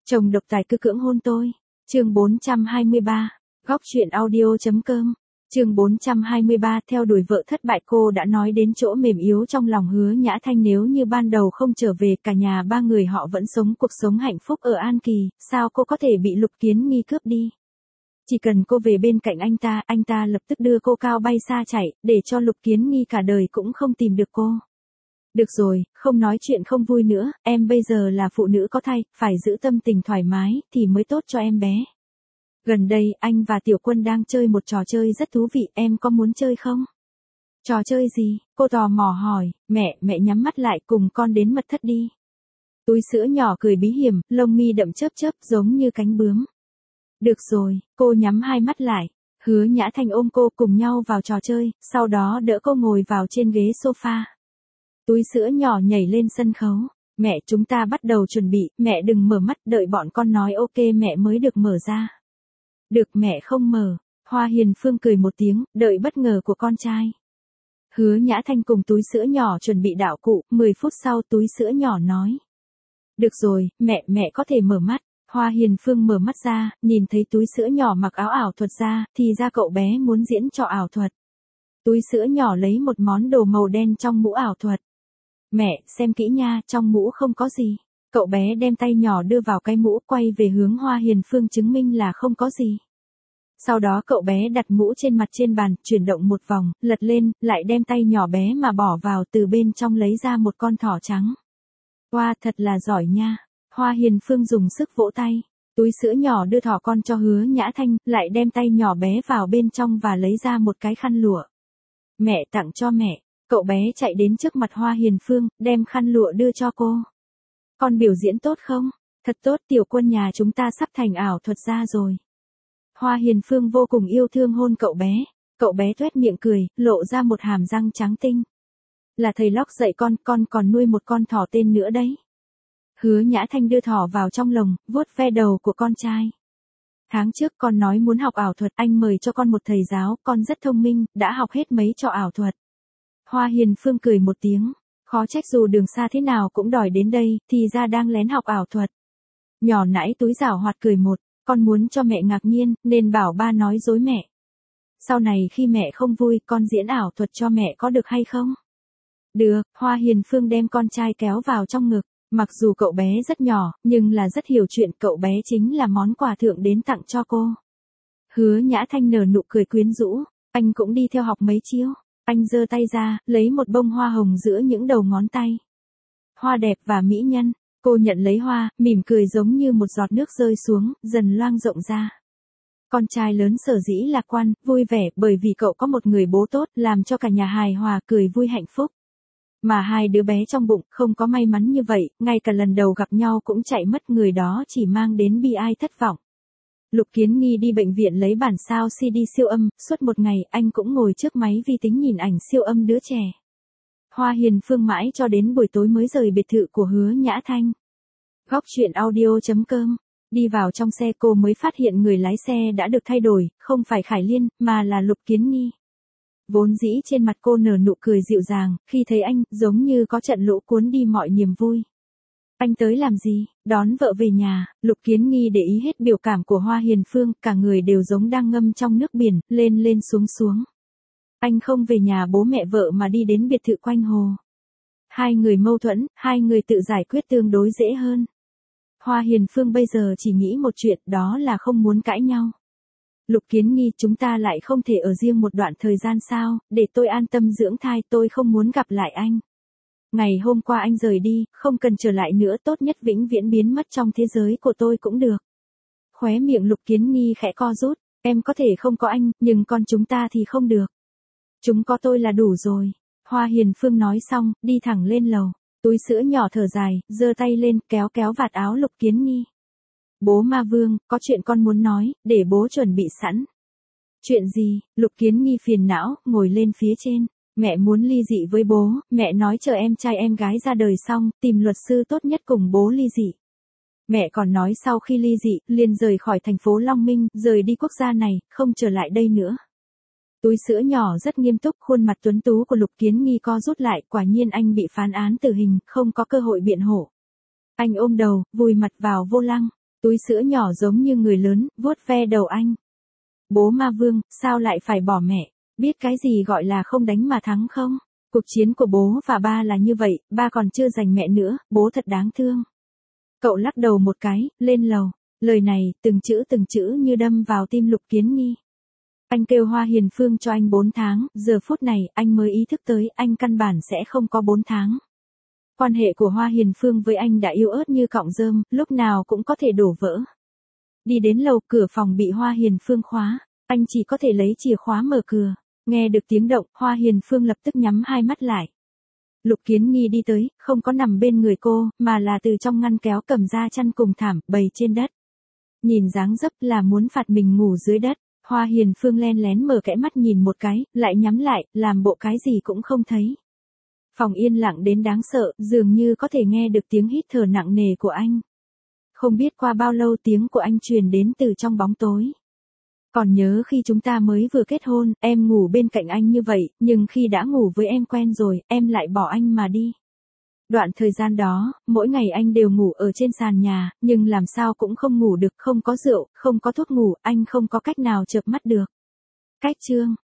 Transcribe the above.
Chồng độc tài cứ cưỡng hôn tôi. Chương 423. Góc truyện audio.com. Chương 423. Theo đuổi vợ thất bại, cô đã nói đến chỗ mềm yếu trong lòng Hứa Nhã Thanh. Nếu như ban đầu không trở về, cả nhà ba người họ vẫn sống cuộc sống hạnh phúc ở An Kỳ, sao cô có thể bị Lục Kiến Nghi cướp đi? Chỉ cần cô về bên cạnh anh ta lập tức đưa cô cao bay xa chạy, để cho Lục Kiến Nghi cả đời cũng không tìm được cô. Được rồi, không nói chuyện không vui nữa, em bây giờ là phụ nữ có thai, phải giữ tâm tình thoải mái, thì mới tốt cho em bé. Gần đây, anh và Tiểu Quân đang chơi một trò chơi rất thú vị, em có muốn chơi không? Trò chơi gì? Cô tò mò hỏi. Mẹ nhắm mắt lại, cùng con đến mật thất đi. Túi sữa nhỏ cười bí hiểm, lông mi đậm chớp chớp giống như cánh bướm. Được rồi, cô nhắm hai mắt lại. Hứa Nhã Thanh ôm cô cùng nhau vào trò chơi, sau đó đỡ cô ngồi vào trên ghế sofa. Túi sữa nhỏ nhảy lên sân khấu. Mẹ, chúng ta bắt đầu chuẩn bị, mẹ đừng mở mắt, đợi bọn con nói ok mẹ mới được mở ra. Được, mẹ không mở. Hoa Hiền Phương cười một tiếng, đợi bất ngờ của con trai. Hứa Nhã Thanh cùng túi sữa nhỏ chuẩn bị đạo cụ, 10 phút sau túi sữa nhỏ nói. Được rồi, mẹ có thể mở mắt. Hoa Hiền Phương mở mắt ra, nhìn thấy túi sữa nhỏ mặc áo ảo thuật ra, thì ra cậu bé muốn diễn trò ảo thuật. Túi sữa nhỏ lấy một món đồ màu đen trong mũ ảo thuật. Mẹ, xem kỹ nha, trong mũ không có gì. Cậu bé đem tay nhỏ đưa vào cái mũ, quay về hướng Hoa Hiền Phương chứng minh là không có gì. Sau đó cậu bé đặt mũ trên mặt trên bàn, chuyển động một vòng, lật lên, lại đem tay nhỏ bé mà bỏ vào, từ bên trong lấy ra một con thỏ trắng. Wow, thật là giỏi nha. Hoa Hiền Phương dùng sức vỗ tay. Túi sữa nhỏ đưa thỏ con cho Hứa Nhã Thanh, lại đem tay nhỏ bé vào bên trong và lấy ra một cái khăn lụa. Mẹ tặng cho mẹ. Cậu bé chạy đến trước mặt Hoa Hiền Phương, đem khăn lụa đưa cho cô. Con biểu diễn tốt không? Thật tốt, Tiểu Quân nhà chúng ta sắp thành ảo thuật gia rồi. Hoa Hiền Phương vô cùng yêu thương hôn cậu bé. Cậu bé tuét miệng cười, lộ ra một hàm răng trắng tinh. Là thầy Locke dạy con còn nuôi một con thỏ tên nữa đấy. Hứa Nhã Thanh đưa thỏ vào trong lồng, vuốt ve đầu của con trai. Tháng trước con nói muốn học ảo thuật, anh mời cho con một thầy giáo, con rất thông minh, đã học hết mấy trò ảo thuật. Hoa Hiền Phương cười một tiếng, khó trách dù đường xa thế nào cũng đòi đến đây, thì ra đang lén học ảo thuật. Nhỏ nãi túi giảo hoạt cười một, con muốn cho mẹ ngạc nhiên, nên bảo ba nói dối mẹ. Sau này khi mẹ không vui, con diễn ảo thuật cho mẹ có được hay không? Được, Hoa Hiền Phương đem con trai kéo vào trong ngực. Mặc dù cậu bé rất nhỏ, nhưng là rất hiểu chuyện, cậu bé chính là món quà thượng đến tặng cho cô. Hứa Nhã Thanh nở nụ cười quyến rũ, anh cũng đi theo học mấy chiêu. Anh giơ tay ra, lấy một bông hoa hồng giữa những đầu ngón tay. Hoa đẹp và mỹ nhân, cô nhận lấy hoa, mỉm cười giống như một giọt nước rơi xuống, dần loang rộng ra. Con trai lớn sở dĩ lạc quan, vui vẻ, bởi vì cậu có một người bố tốt, làm cho cả nhà hài hòa, cười vui hạnh phúc. Mà hai đứa bé trong bụng, không có may mắn như vậy, ngay cả lần đầu gặp nhau cũng chạy mất, người đó chỉ mang đến bi ai thất vọng. Lục Kiến Nghi đi bệnh viện lấy bản sao CD siêu âm, suốt một ngày, anh cũng ngồi trước máy vi tính nhìn ảnh siêu âm đứa trẻ. Hoa Hiền Phương mãi cho đến buổi tối mới rời biệt thự của Hứa Nhã Thanh. Góc truyện audio.com. Đi vào trong xe cô mới phát hiện người lái xe đã được thay đổi, không phải Khải Liên, mà là Lục Kiến Nghi. Vốn dĩ trên mặt cô nở nụ cười dịu dàng, khi thấy anh, giống như có trận lũ cuốn đi mọi niềm vui. Anh tới làm gì? Đón vợ về nhà. Lục Kiến Nghi để ý hết biểu cảm của Hoa Hiền Phương, cả người đều giống đang ngâm trong nước biển, lên lên xuống xuống. Anh không về nhà bố mẹ vợ mà đi đến biệt thự quanh hồ. Hai người mâu thuẫn, hai người tự giải quyết tương đối dễ hơn. Hoa Hiền Phương bây giờ chỉ nghĩ một chuyện, đó là không muốn cãi nhau. Lục Kiến Nghi, chúng ta lại không thể ở riêng một đoạn thời gian sao, để tôi an tâm dưỡng thai, tôi không muốn gặp lại anh. Ngày hôm qua anh rời đi, không cần trở lại nữa, tốt nhất vĩnh viễn biến mất trong thế giới của tôi cũng được. Khóe miệng Lục Kiến Nghi khẽ co rút, em có thể không có anh, nhưng con chúng ta thì không được. Chúng có tôi là đủ rồi. Hoa Hiền Phương nói xong, đi thẳng lên lầu. Túi sữa nhỏ thở dài, giơ tay lên, kéo vạt áo Lục Kiến Nghi. Bố Ma Vương, có chuyện con muốn nói, để bố chuẩn bị sẵn. Chuyện gì? Lục Kiến Nghi phiền não, ngồi lên phía trên. Mẹ muốn ly dị với bố, mẹ nói chờ em trai em gái ra đời xong, tìm luật sư tốt nhất cùng bố ly dị. Mẹ còn nói sau khi ly dị, liền rời khỏi thành phố Long Minh, rời đi quốc gia này, không trở lại đây nữa. Túi sữa nhỏ rất nghiêm túc, khuôn mặt tuấn tú của Lục Kiến Nghi co rút lại, quả nhiên anh bị phán án tử hình, không có cơ hội biện hộ. Anh ôm đầu, vùi mặt vào vô lăng. Túi sữa nhỏ giống như người lớn, vuốt ve đầu anh. Bố Ma Vương, sao lại phải bỏ mẹ? Biết cái gì gọi là không đánh mà thắng không? Cuộc chiến của bố và ba là như vậy, ba còn chưa giành mẹ nữa, bố thật đáng thương. Cậu lắc đầu một cái, lên lầu. Lời này, từng chữ như đâm vào tim Lục Kiến Nghi. Anh kêu Hoa Hiền Phương cho anh 4 tháng, giờ phút này, anh mới ý thức tới, anh căn bản sẽ không có 4 tháng. Quan hệ của Hoa Hiền Phương với anh đã yếu ớt như cọng rơm, lúc nào cũng có thể đổ vỡ. Đi đến lầu, cửa phòng bị Hoa Hiền Phương khóa, anh chỉ có thể lấy chìa khóa mở cửa. Nghe được tiếng động, Hoa Hiền Phương lập tức nhắm hai mắt lại. Lục Kiến Nghi đi tới, không có nằm bên người cô, mà là từ trong ngăn kéo cầm ra chăn cùng thảm, bày trên đất. Nhìn dáng dấp là muốn phạt mình ngủ dưới đất. Hoa Hiền Phương len lén mở kẽ mắt nhìn một cái, lại nhắm lại, làm bộ cái gì cũng không thấy. Phòng yên lặng đến đáng sợ, dường như có thể nghe được tiếng hít thở nặng nề của anh. Không biết qua bao lâu tiếng của anh truyền đến từ trong bóng tối. Còn nhớ khi chúng ta mới vừa kết hôn, em ngủ bên cạnh anh như vậy, nhưng khi đã ngủ với em quen rồi, em lại bỏ anh mà đi. Đoạn thời gian đó, mỗi ngày anh đều ngủ ở trên sàn nhà, nhưng làm sao cũng không ngủ được, không có rượu, không có thuốc ngủ, anh không có cách nào chợp mắt được. Cách chương